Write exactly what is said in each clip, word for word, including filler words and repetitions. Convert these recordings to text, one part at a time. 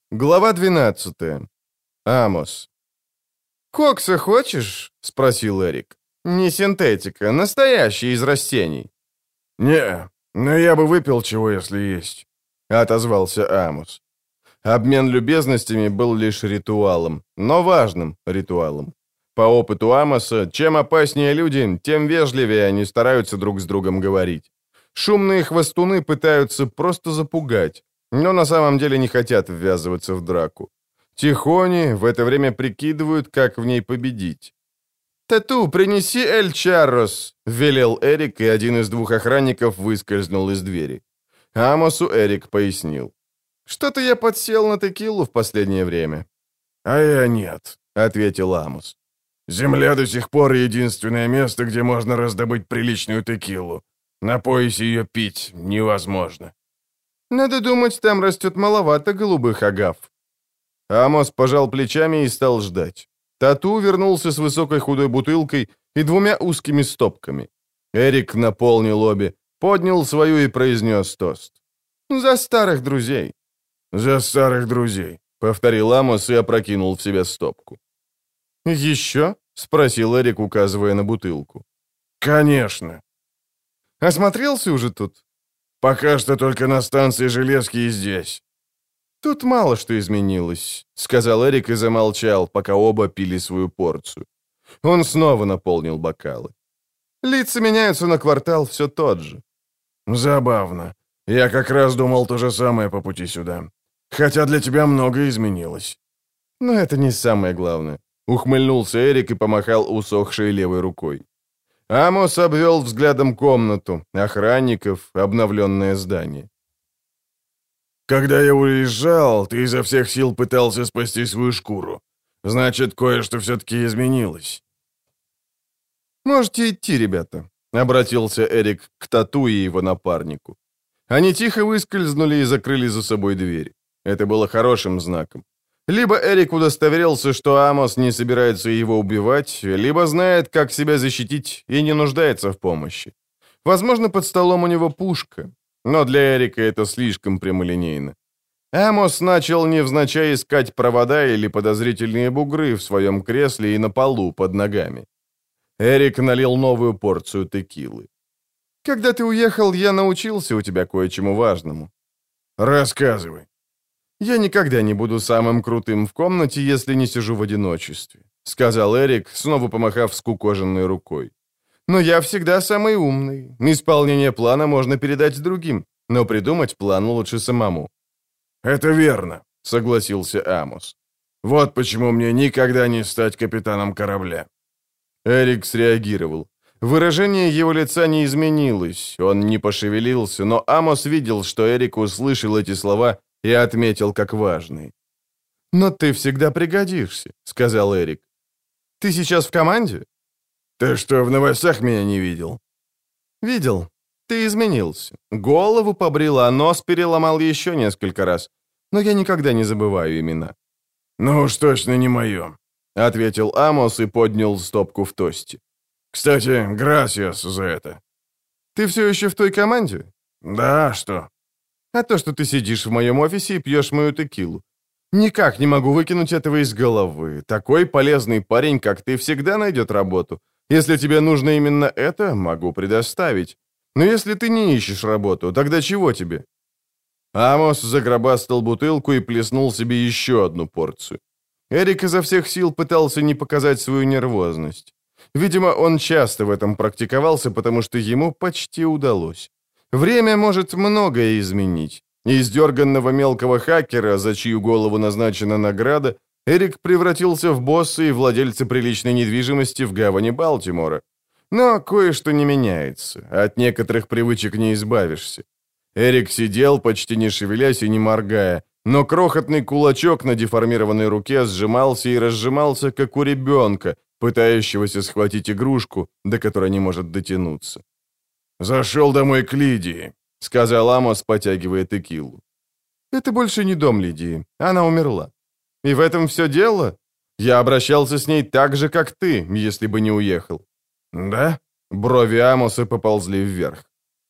Глава двенадцатая. Амос. «Кокса хочешь?» — спросил Эрик. «Не синтетика, настоящий из растений». «Не, но я бы выпил чего, если есть», — отозвался Амос. Обмен любезностями был лишь ритуалом, но важным ритуалом. По опыту Амоса, чем опаснее люди, тем вежливее они стараются друг с другом говорить. Шумные хвостуны пытаются просто запугать, но на самом деле не хотят ввязываться в драку. Тихони в это время прикидывают, как в ней победить. «Тату, принеси Эль Чаррос», — велел Эрик, и один из двух охранников выскользнул из двери. Амосу Эрик пояснил. «Что-то я подсел на текилу в последнее время». «А я нет», — ответил Амос. «Земля до сих пор единственное место, где можно раздобыть приличную текилу. На поясе ее пить невозможно». «Надо думать, там растет маловато голубых агав». Амос пожал плечами и стал ждать. Тату вернулся с высокой худой бутылкой и двумя узкими стопками. Эрик наполнил обе, поднял свою и произнес тост. «За старых друзей». «За старых друзей», — повторил Амос и опрокинул в себя стопку. «Еще?» — спросил Эрик, указывая на бутылку. «Конечно». «Осмотрелся уже тут?» «Пока что только на станции железки и здесь». «Тут мало что изменилось», — сказал Эрик и замолчал, пока оба пили свою порцию. Он снова наполнил бокалы. «Лица меняются, но квартал все тот же». «Забавно. Я как раз думал то же самое по пути сюда. Хотя для тебя многое изменилось». «Но это не самое главное», — ухмыльнулся Эрик и помахал усохшей левой рукой. Амос обвел взглядом комнату, охранников, обновленное здание. «Когда я уезжал, ты изо всех сил пытался спасти свою шкуру. Значит, кое-что все-таки изменилось». «Можете идти, ребята», — обратился Эрик к Тату и его напарнику. Они тихо выскользнули и закрыли за собой дверь. Это было хорошим знаком. Либо Эрик удостоверился, что Амос не собирается его убивать, либо знает, как себя защитить и не нуждается в помощи. Возможно, под столом у него пушка, но для Эрика это слишком прямолинейно. Амос начал невзначай искать провода или подозрительные бугры в своем кресле и на полу под ногами. Эрик налил новую порцию текилы. «Когда ты уехал, я научился у тебя кое-чему важному». «Рассказывай». «Я никогда не буду самым крутым в комнате, если не сижу в одиночестве», — сказал Эрик, снова помахав скукоженной рукой. «Но я всегда самый умный. Исполнение плана можно передать другим, но придумать план лучше самому». «Это верно», — согласился Амос. «Вот почему мне никогда не стать капитаном корабля». Эрик среагировал. Выражение его лица не изменилось, он не пошевелился, но Амос видел, что Эрик услышал эти слова и отметил как важные. «Но ты всегда пригодишься», — сказал Эрик. «Ты сейчас в команде?» «Ты что, в новостях меня не видел?» «Видел. Ты изменился. Голову побрил, а нос переломал еще несколько раз. Но я никогда не забываю имена». «Ну уж точно не мое», — ответил Амос и поднял стопку в тосте. «Кстати, грасиас за это». «Ты все еще в той команде?» «Да, что?» «А то, что ты сидишь в моем офисе и пьешь мою текилу. Никак не могу выкинуть этого из головы. Такой полезный парень, как ты, всегда найдет работу. Если тебе нужно именно это, могу предоставить. Но если ты не ищешь работу, тогда чего тебе?» Амос загробастал бутылку и плеснул себе еще одну порцию. Эрик изо всех сил пытался не показать свою нервозность. Видимо, он часто в этом практиковался, потому что ему почти удалось. Время может многое изменить. Из дерганного мелкого хакера, за чью голову назначена награда, Эрик превратился в босса и владельца приличной недвижимости в гавани Балтимора. Но кое-что не меняется, от некоторых привычек не избавишься. Эрик сидел, почти не шевелясь и не моргая, но крохотный кулачок на деформированной руке сжимался и разжимался, как у ребенка, пытающегося схватить игрушку, до которой не может дотянуться. «Зашел домой к Лидии», — сказал Амос, потягивая текилу. «Это больше не дом Лидии. Она умерла. И в этом все дело? Я обращался с ней так же, как ты, если бы не уехал». «Да?» Брови Амоса поползли вверх.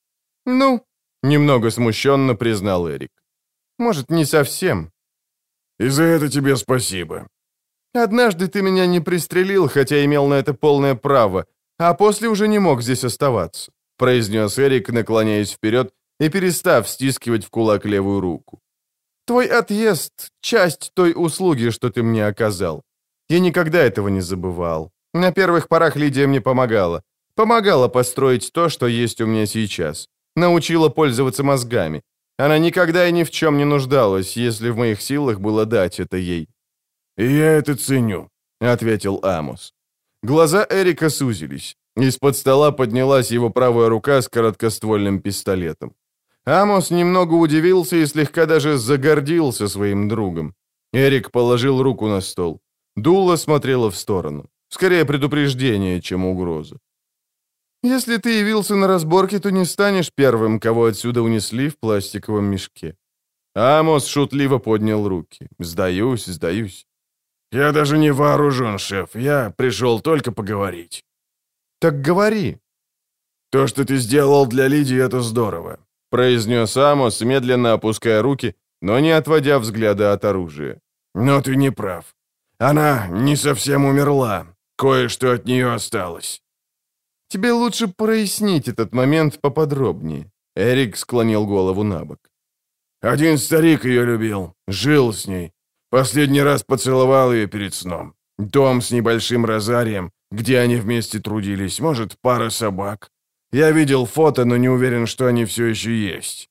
«Ну?» — немного смущенно признал Эрик. «Может, не совсем». И за это тебе спасибо». «Однажды ты меня не пристрелил, хотя имел на это полное право, а после уже не мог здесь оставаться», произнес Эрик, наклоняясь вперед и перестав стискивать в кулак левую руку. «Твой отъезд — часть той услуги, что ты мне оказал. Я никогда этого не забывал. На первых порах Лидия мне помогала. Помогала построить то, что есть у меня сейчас. Научила пользоваться мозгами. Она никогда и ни в чем не нуждалась, если в моих силах было дать это ей». «И я это ценю», — ответил Амос. Глаза Эрика сузились. Из-под стола поднялась его правая рука с короткоствольным пистолетом. Амос немного удивился и слегка даже загордился своим другом. Эрик положил руку на стол. Дуло смотрело в сторону. Скорее предупреждение, чем угроза. «Если ты явился на разборке, то не станешь первым, кого отсюда унесли в пластиковом мешке». Амос шутливо поднял руки. «Сдаюсь, сдаюсь». «Я даже не вооружен, шеф. Я пришел только поговорить». «Так говори». «То, что ты сделал для Лидии, это здорово», произнес Амос, медленно опуская руки, но не отводя взгляда от оружия. «Но ты не прав. Она не совсем умерла. Кое-что от нее осталось». «Тебе лучше прояснить этот момент поподробнее». Эрик склонил голову на бок. «Один старик ее любил, жил с ней. Последний раз поцеловал ее перед сном. Дом с небольшим розарием, где они вместе трудились, может, пара собак. Я видел фото, но не уверен, что они все еще есть».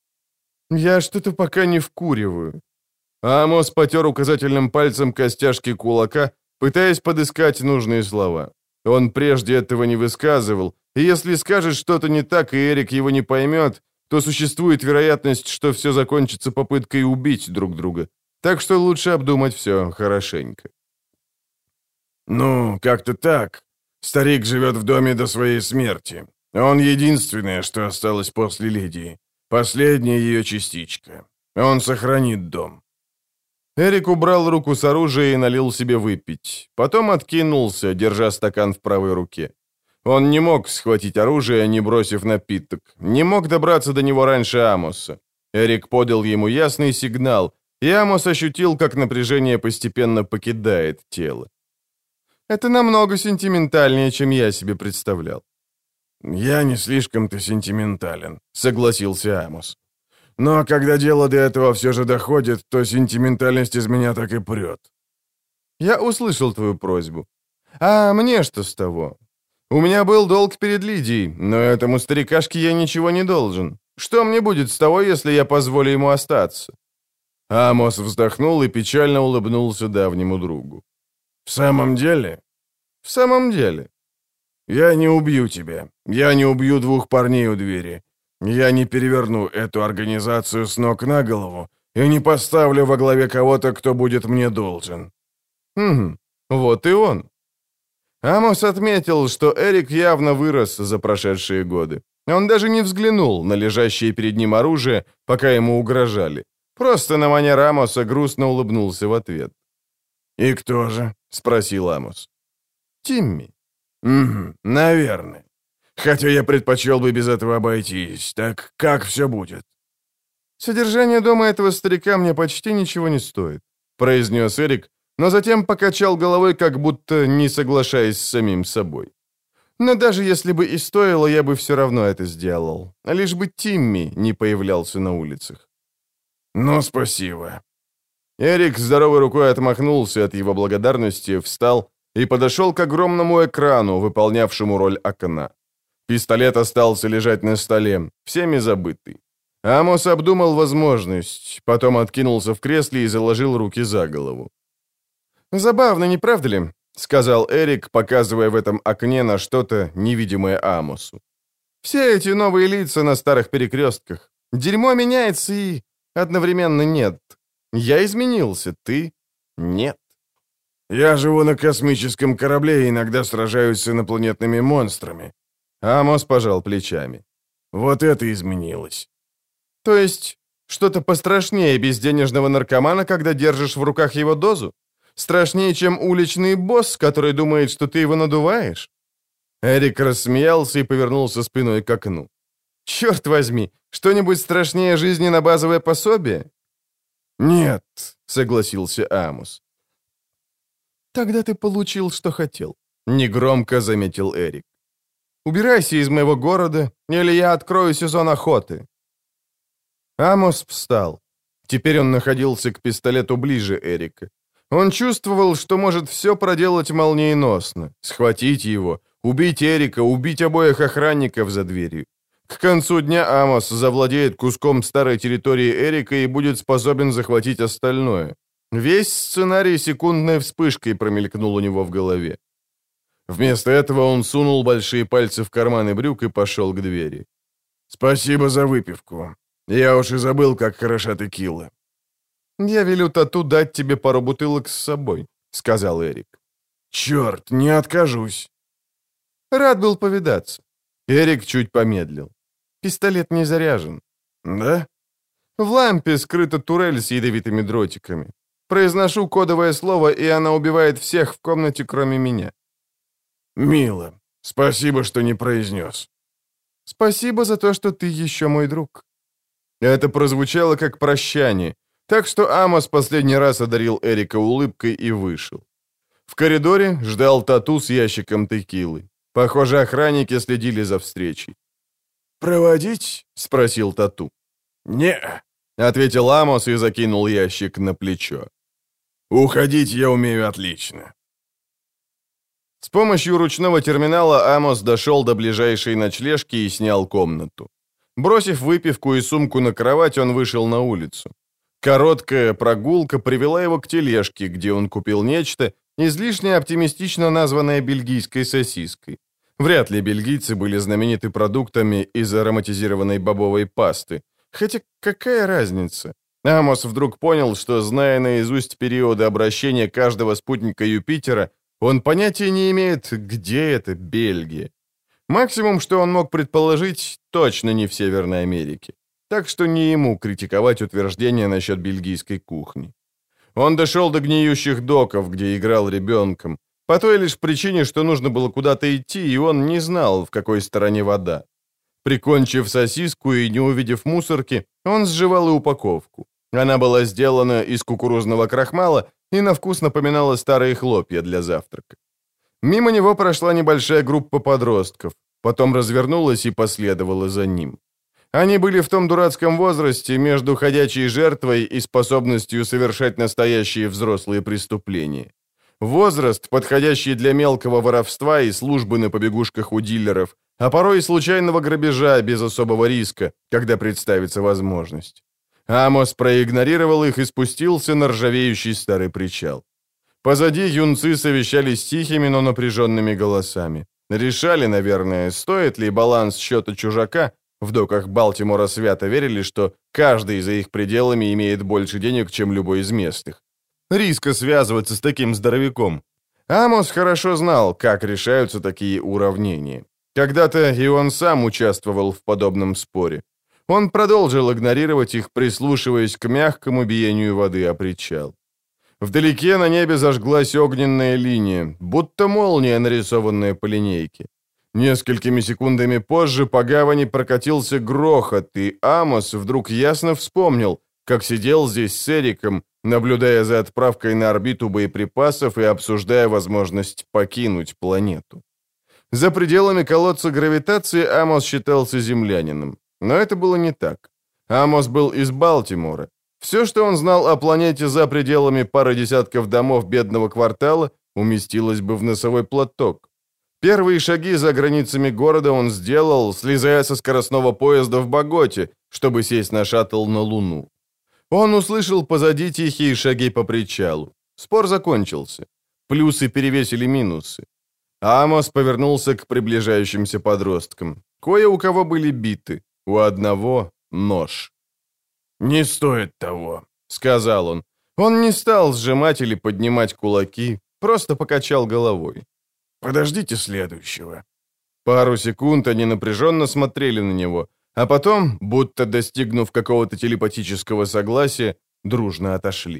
«Я что-то пока не вкуриваю». Амос потер указательным пальцем костяшки кулака, пытаясь подыскать нужные слова. Он прежде этого не высказывал, и если скажет что-то не так, и Эрик его не поймет, то существует вероятность, что все закончится попыткой убить друг друга. Так что лучше обдумать все хорошенько. «Ну, как-то так. Старик живет в доме до своей смерти. Он единственное, что осталось после Лидии. Последняя ее частичка. Он сохранит дом». Эрик убрал руку с оружия и налил себе выпить. Потом откинулся, держа стакан в правой руке. Он не мог схватить оружие, не бросив напиток. Не мог добраться до него раньше Амоса. Эрик подал ему ясный сигнал, и Амос ощутил, как напряжение постепенно покидает тело. «Это намного сентиментальнее, чем я себе представлял». «Я не слишком-то сентиментален», — согласился Амос. «Но когда дело до этого все же доходит, то сентиментальность из меня так и прет». «Я услышал твою просьбу. А мне что с того? У меня был долг перед Лидией, но этому старикашке я ничего не должен. Что мне будет с того, если я позволю ему остаться?» Амос вздохнул и печально улыбнулся давнему другу. «В самом деле?» «В самом деле?» «Я не убью тебя. Я не убью двух парней у двери. Я не переверну эту организацию с ног на голову и не поставлю во главе кого-то, кто будет мне должен». «Угу, вот и он». Амос отметил, что Эрик явно вырос за прошедшие годы. Он даже не взглянул на лежащее перед ним оружие, пока ему угрожали. Просто на манер Амоса грустно улыбнулся в ответ. «И кто же?» — спросил Амос. «Тимми». «Угу, наверное. Хотя я предпочел бы без этого обойтись. Так как все будет?» «Содержание дома этого старика мне почти ничего не стоит», — произнес Эрик, но затем покачал головой, как будто не соглашаясь с самим собой. «Но даже если бы и стоило, я бы все равно это сделал. Лишь бы Тимми не появлялся на улицах». «Ну, спасибо». Эрик здоровой рукой отмахнулся от его благодарности, встал и подошел к огромному экрану, выполнявшему роль окна. Пистолет остался лежать на столе, всеми забытый. Амос обдумал возможность, потом откинулся в кресле и заложил руки за голову. «Забавно, не правда ли?» — сказал Эрик, показывая в этом окне на что-то невидимое Амосу. «Все эти новые лица на старых перекрестках. Дерьмо меняется и одновременно нет. Я изменился, ты — нет». «Я живу на космическом корабле и иногда сражаюсь с инопланетными монстрами». Амос пожал плечами. «Вот это изменилось». «То есть что-то пострашнее безденежного наркомана, когда держишь в руках его дозу? Страшнее, чем уличный босс, который думает, что ты его надуваешь?» Эрик рассмеялся и повернулся спиной к окну. «Черт возьми, что-нибудь страшнее жизни на базовое пособие?» «Нет», — согласился Амос. «Тогда ты получил, что хотел», — негромко заметил Эрик. «Убирайся из моего города, или я открою сезон охоты». Амос встал. Теперь он находился к пистолету ближе Эрика. Он чувствовал, что может все проделать молниеносно, схватить его, убить Эрика, убить обоих охранников за дверью. К концу дня Амос завладеет куском старой территории Эрика и будет способен захватить остальное. Весь сценарий секундной вспышкой промелькнул у него в голове. Вместо этого он сунул большие пальцы в карманы брюк и пошел к двери. «Спасибо за выпивку. Я уж и забыл, как хороша текила». «Я велю Тату дать тебе пару бутылок с собой», — сказал Эрик. «Черт, не откажусь». «Рад был повидаться». Эрик чуть помедлил. «Пистолет не заряжен». «Да?» «В лампе скрыта турель с ядовитыми дротиками. Произношу кодовое слово, и она убивает всех в комнате, кроме меня». «Мило. Спасибо, что не произнес». «Спасибо за то, что ты еще мой друг». Это прозвучало как прощание, так что Амос последний раз одарил Эрика улыбкой и вышел. В коридоре ждал Тату с ящиком текилы. Похоже, охранники следили за встречей. «Проводить?» — спросил Тату. «Не», — ответил Амос и закинул ящик на плечо. «Уходить я умею отлично». С помощью ручного терминала Амос дошел до ближайшей ночлежки и снял комнату. Бросив выпивку и сумку на кровать, он вышел на улицу. Короткая прогулка привела его к тележке, где он купил нечто, излишне оптимистично названное бельгийской сосиской. Вряд ли бельгийцы были знамениты продуктами из ароматизированной бобовой пасты. Хотя какая разница? Амос вдруг понял, что, зная наизусть периоды обращения каждого спутника Юпитера, он понятия не имеет, где это Бельгия. Максимум, что он мог предположить, точно не в Северной Америке. Так что не ему критиковать утверждения насчет бельгийской кухни. Он дошел до гниющих доков, где играл ребенком, по той лишь причине, что нужно было куда-то идти, и он не знал, в какой стороне вода. Прикончив сосиску и не увидев мусорки, он сживал и упаковку. Она была сделана из кукурузного крахмала и на вкус напоминала старые хлопья для завтрака. Мимо него прошла небольшая группа подростков, потом развернулась и последовала за ним. Они были в том дурацком возрасте между ходячей жертвой и способностью совершать настоящие взрослые преступления. Возраст, подходящий для мелкого воровства и службы на побегушках у дилеров, а порой и случайного грабежа без особого риска, когда представится возможность. Амос проигнорировал их и спустился на ржавеющий старый причал. Позади юнцы совещались тихими, но напряженными голосами. Решали, наверное, стоит ли баланс счета чужака. В доках Балтимора свято верили, что каждый за их пределами имеет больше денег, чем любой из местных. Риска связываться с таким здоровяком. Амос хорошо знал, как решаются такие уравнения. Когда-то и он сам участвовал в подобном споре. Он продолжил игнорировать их, прислушиваясь к мягкому биению воды о причал. Вдалеке на небе зажглась огненная линия, будто молния, нарисованная по линейке. Несколькими секундами позже по гавани прокатился грохот, и Амос вдруг ясно вспомнил, как сидел здесь с Эриком, наблюдая за отправкой на орбиту боеприпасов и обсуждая возможность покинуть планету. За пределами колодца гравитации Амос считался землянином. Но это было не так. Амос был из Балтимора. Все, что он знал о планете за пределами пары десятков домов бедного квартала, уместилось бы в носовой платок. Первые шаги за границами города он сделал, слезая со скоростного поезда в Боготе, чтобы сесть на шаттл на Луну. Он услышал позади тихие шаги по причалу. Спор закончился. Плюсы перевесили минусы. Амос повернулся к приближающимся подросткам. Кое у кого были биты, у одного нож. «Не стоит того», — сказал он. Он не стал сжимать или поднимать кулаки, просто покачал головой. «Подождите следующего». Пару секунд они напряженно смотрели на него, а потом, будто достигнув какого-то телепатического согласия, дружно отошли.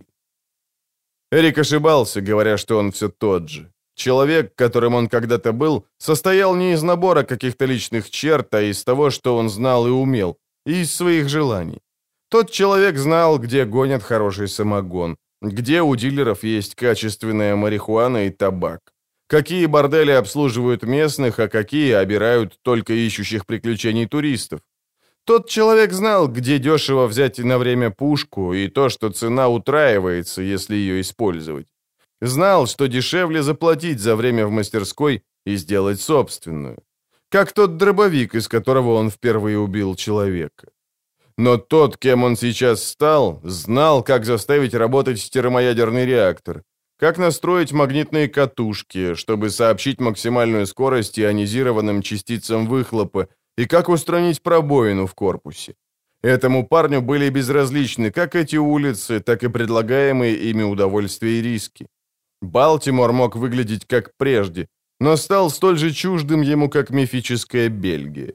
Эрик ошибался, говоря, что он все тот же. Человек, которым он когда-то был, состоял не из набора каких-то личных черт, а из того, что он знал и умел, и из своих желаний. Тот человек знал, где гонят хороший самогон, где у дилеров есть качественная марихуана и табак, какие бордели обслуживают местных, а какие обирают только ищущих приключений туристов. Тот человек знал, где дешево взять на время пушку, и то, что цена утраивается, если ее использовать. Знал, что дешевле заплатить за время в мастерской и сделать собственную. Как тот дробовик, из которого он впервые убил человека. Но тот, кем он сейчас стал, знал, как заставить работать термоядерный реактор, как настроить магнитные катушки, чтобы сообщить максимальную скорость ионизированным частицам выхлопа, и как устранить пробоину в корпусе. Этому парню были безразличны как эти улицы, так и предлагаемые ими удовольствия и риски. Балтимор мог выглядеть как прежде, но стал столь же чуждым ему, как мифическая Бельгия.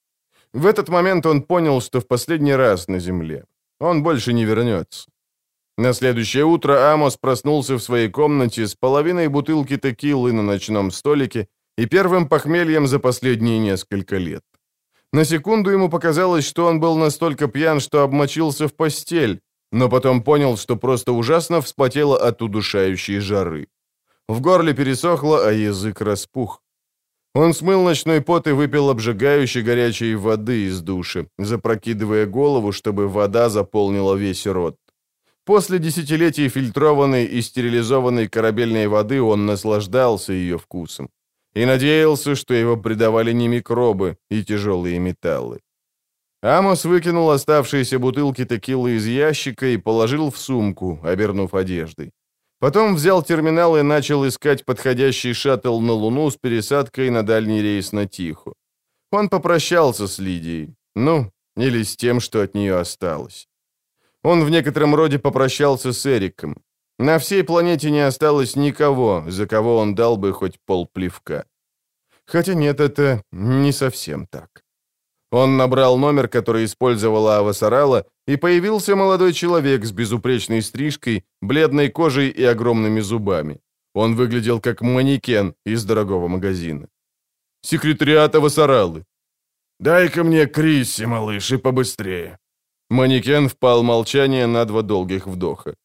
В этот момент он понял, что в последний раз на земле. Он больше не вернется. На следующее утро Амос проснулся в своей комнате с половиной бутылки текилы на ночном столике и первым похмельем за последние несколько лет. На секунду ему показалось, что он был настолько пьян, что обмочился в постель, но потом понял, что просто ужасно вспотело от удушающей жары. В горле пересохло, а язык распух. Он смыл ночной пот и выпил обжигающей горячей воды из души, запрокидывая голову, чтобы вода заполнила весь рот. После десятилетий фильтрованной и стерилизованной корабельной воды он наслаждался ее вкусом и надеялся, что его предавали не микробы и тяжелые металлы. Амос выкинул оставшиеся бутылки текилы из ящика и положил в сумку, обернув одеждой. Потом взял терминал и начал искать подходящий шаттл на Луну с пересадкой на дальний рейс на Тихо. Он попрощался с Лидией. Ну, или с тем, что от нее осталось. Он в некотором роде попрощался с Эриком. На всей планете не осталось никого, за кого он дал бы хоть полплевка. Хотя нет, это не совсем так. Он набрал номер, который использовала Ава Сарала, и появился молодой человек с безупречной стрижкой, бледной кожей и огромными зубами. Он выглядел как манекен из дорогого магазина. «Секретариат Ава Саралы». «Дай-ка мне Крисси, малыш, и побыстрее». Манекен впал в молчание на два долгих вдоха.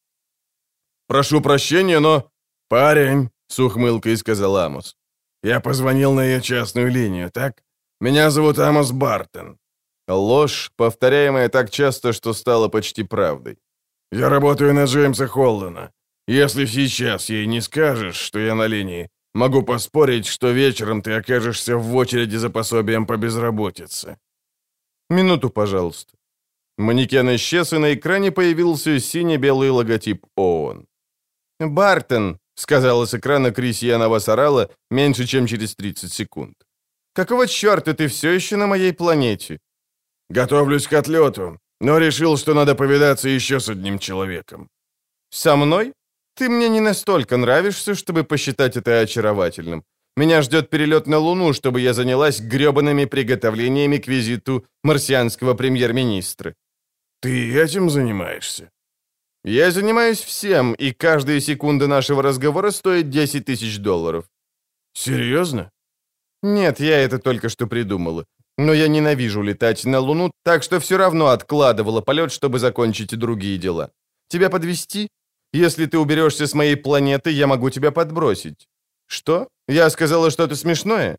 «Прошу прощения, но...» «Парень», — с ухмылкой сказал Амос. «Я позвонил на ее частную линию, так? Меня зовут Амос Бартон». Ложь, повторяемая так часто, что стала почти правдой. «Я работаю на Джеймса Холдена. Если сейчас ей не скажешь, что я на линии, могу поспорить, что вечером ты окажешься в очереди за пособием по безработице». «Минуту, пожалуйста». Манекен исчез, и на экране появился сине-белый логотип ООН. «Бартон», — сказала с экрана Крисьяна Васарала меньше, чем через тридцать секунд. «Какого черта ты все еще на моей планете?» «Готовлюсь к отлету, но решил, что надо повидаться еще с одним человеком». «Со мной? Ты мне не настолько нравишься, чтобы посчитать это очаровательным. Меня ждет перелет на Луну, чтобы я занялась гребаными приготовлениями к визиту марсианского премьер-министра». «Ты этим занимаешься?» «Я занимаюсь всем, и каждая секунда нашего разговора стоит десять тысяч долларов». «Серьезно?» «Нет, я это только что придумала. Но я ненавижу летать на Луну, так что все равно откладывала полет, чтобы закончить и другие дела. Тебя подвезти? Если ты уберешься с моей планеты, я могу тебя подбросить». «Что? Я сказала что-то смешное?»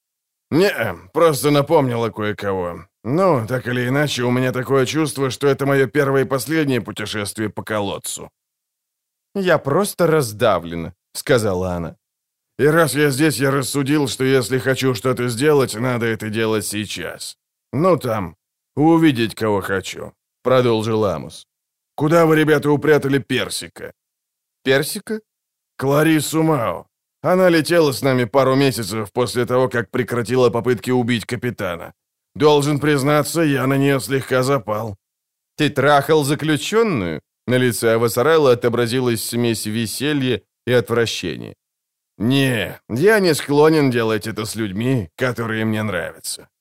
«Не, просто напомнила кое-кого. Ну, так или иначе, у меня такое чувство, что это мое первое и последнее путешествие по колодцу». «Я просто раздавлена», — сказала она. «И раз я здесь, я рассудил, что если хочу что-то сделать, надо это делать сейчас. Ну там, увидеть, кого хочу», — продолжил Амос. «Куда вы, ребята, упрятали Персика?» «Персика?» «Кларису Мао. Она летела с нами пару месяцев после того, как прекратила попытки убить капитана. Должен признаться, я на нее слегка запал». «Ты трахал заключенную?» На лице Авасарелла отобразилась смесь веселья и отвращения. «Не, я не склонен делать это с людьми, которые мне нравятся».